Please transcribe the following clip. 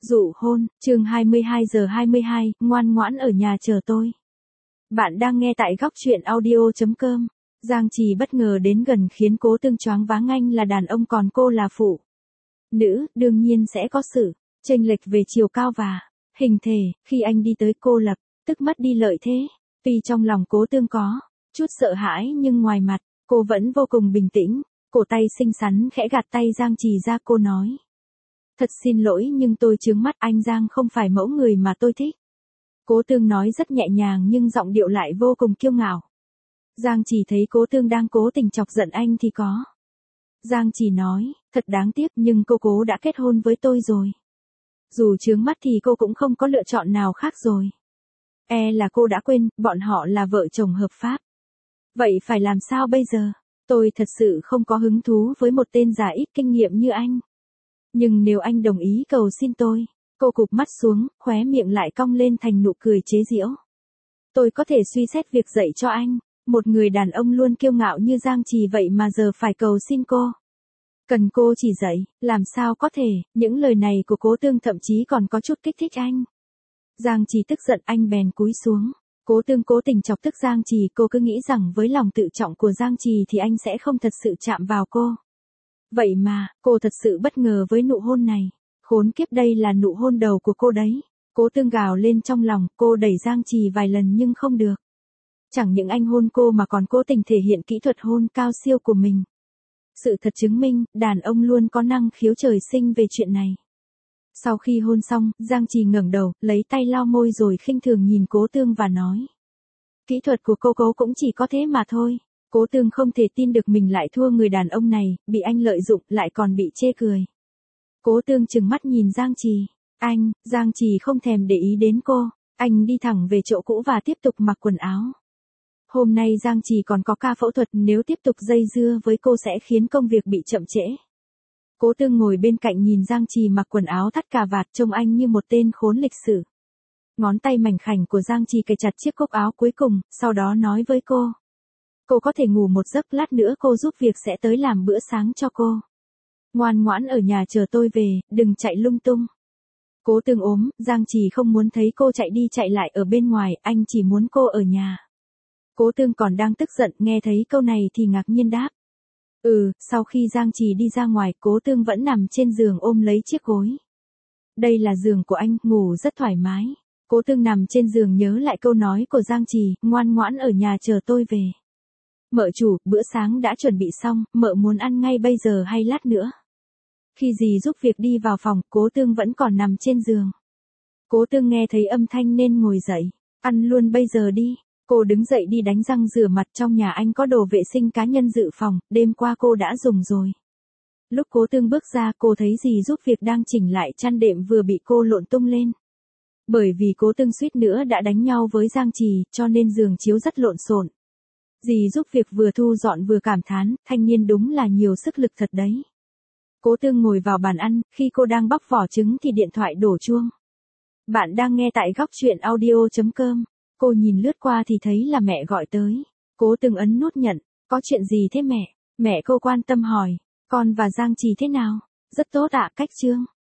Dụ hôn, chương 22:22, ngoan ngoãn ở nhà chờ tôi. Bạn đang nghe tại góc truyện audio.com. Giang Trì bất ngờ đến gần khiến Cố Tương choáng váng, anh là đàn ông còn cô là phụ nữ, đương nhiên sẽ có sự chênh lệch về chiều cao và hình thể. Khi anh đi tới cô lập tức mất đi lợi thế. Tuy trong lòng Cố Tương có chút sợ hãi nhưng ngoài mặt, cô vẫn vô cùng bình tĩnh. Cổ tay xinh xắn khẽ gạt tay Giang Trì ra, cô nói. Thật xin lỗi nhưng tôi chướng mắt, anh Giang không phải mẫu người mà tôi thích. Cố Tương nói rất nhẹ nhàng nhưng giọng điệu lại vô cùng kiêu ngạo. Giang Trì thấy Cố Tương đang cố tình chọc giận anh thì có. Giang Trì nói, thật đáng tiếc nhưng cô đã kết hôn với tôi rồi. Dù chướng mắt thì cô cũng không có lựa chọn nào khác rồi. Là cô đã quên, bọn họ là vợ chồng hợp pháp. Vậy phải làm sao bây giờ? Tôi thật sự không có hứng thú với một tên già ít kinh nghiệm như anh. Nhưng nếu anh đồng ý cầu xin tôi, cô cụp mắt xuống, khóe miệng lại cong lên thành nụ cười chế giễu. Tôi có thể suy xét việc dạy cho anh, một người đàn ông luôn kiêu ngạo như Giang Trì vậy mà giờ phải cầu xin cô. Cần cô chỉ dạy, làm sao có thể, những lời này của Cố Tương thậm chí còn có chút kích thích anh. Giang Trì tức giận, anh bèn cúi xuống. Cố Tương cố tình chọc tức Giang Trì, cô cứ nghĩ rằng với lòng tự trọng của Giang Trì thì anh sẽ không thật sự chạm vào cô. Vậy mà, cô thật sự bất ngờ với nụ hôn này. Khốn kiếp, đây là nụ hôn đầu của cô đấy. Cố Tương gào lên trong lòng, cô đẩy Giang Trì vài lần nhưng không được. Chẳng những anh hôn cô mà còn cố tình thể hiện kỹ thuật hôn cao siêu của mình. Sự thật chứng minh, đàn ông luôn có năng khiếu trời sinh về chuyện này. Sau khi hôn xong, Giang Trì ngẩng đầu, lấy tay lau môi rồi khinh thường nhìn Cố Tương và nói. Kỹ thuật của cô cũng chỉ có thế mà thôi. Cố Tương không thể tin được mình lại thua người đàn ông này, bị anh lợi dụng, lại còn bị chê cười. Cố Tương trừng mắt nhìn Giang Trì. Giang Trì không thèm để ý đến cô. Anh đi thẳng về chỗ cũ và tiếp tục mặc quần áo. Hôm nay Giang Trì còn có ca phẫu thuật, nếu tiếp tục dây dưa với cô sẽ khiến công việc bị chậm trễ. Cố Tương ngồi bên cạnh nhìn Giang Trì mặc quần áo thắt cà vạt, trông anh như một tên khốn lịch sử. Ngón tay mảnh khảnh của Giang Trì cài chặt chiếc cúc áo cuối cùng, sau đó nói với cô. Cô có thể ngủ một giấc, lát nữa cô giúp việc sẽ tới làm bữa sáng cho cô. Ngoan ngoãn ở nhà chờ tôi về, đừng chạy lung tung. Cố Tương ốm, Giang Trì không muốn thấy cô chạy đi chạy lại ở bên ngoài, anh chỉ muốn cô ở nhà. Cố Tương còn đang tức giận, nghe thấy câu này thì ngạc nhiên đáp. Sau khi Giang Trì đi ra ngoài, Cố Tương vẫn nằm trên giường ôm lấy chiếc gối. Đây là giường của anh, ngủ rất thoải mái. Cố Tương nằm trên giường nhớ lại câu nói của Giang Trì, ngoan ngoãn ở nhà chờ tôi về. Mợ chủ, bữa sáng đã chuẩn bị xong, mợ muốn ăn ngay bây giờ hay lát nữa? Khi dì giúp việc đi vào phòng, Cố Tương vẫn còn nằm trên giường. Cố Tương nghe thấy âm thanh nên ngồi dậy. Ăn luôn bây giờ đi. Cô đứng dậy đi đánh răng rửa mặt, trong nhà anh có đồ vệ sinh cá nhân dự phòng, đêm qua cô đã dùng rồi. Lúc Cố Tương bước ra, cô thấy dì giúp việc đang chỉnh lại chăn đệm vừa bị cô lộn tung lên. Bởi vì Cố Tương suýt nữa đã đánh nhau với Giang Trì, cho nên giường chiếu rất lộn xộn. Dì giúp việc vừa thu dọn vừa cảm thán, thanh niên đúng là nhiều sức lực thật đấy. Cố Tương ngồi vào bàn ăn, khi cô đang bóc vỏ trứng thì điện thoại đổ chuông. Bạn đang nghe tại góc truyện audio.com. Cô nhìn lướt qua thì thấy là mẹ gọi tới. Cố Tương ấn nút nhận. Có chuyện gì thế mẹ? Mẹ cô quan tâm hỏi. Con và Giang Trì thế nào? Rất tốt ạ, cách Trương.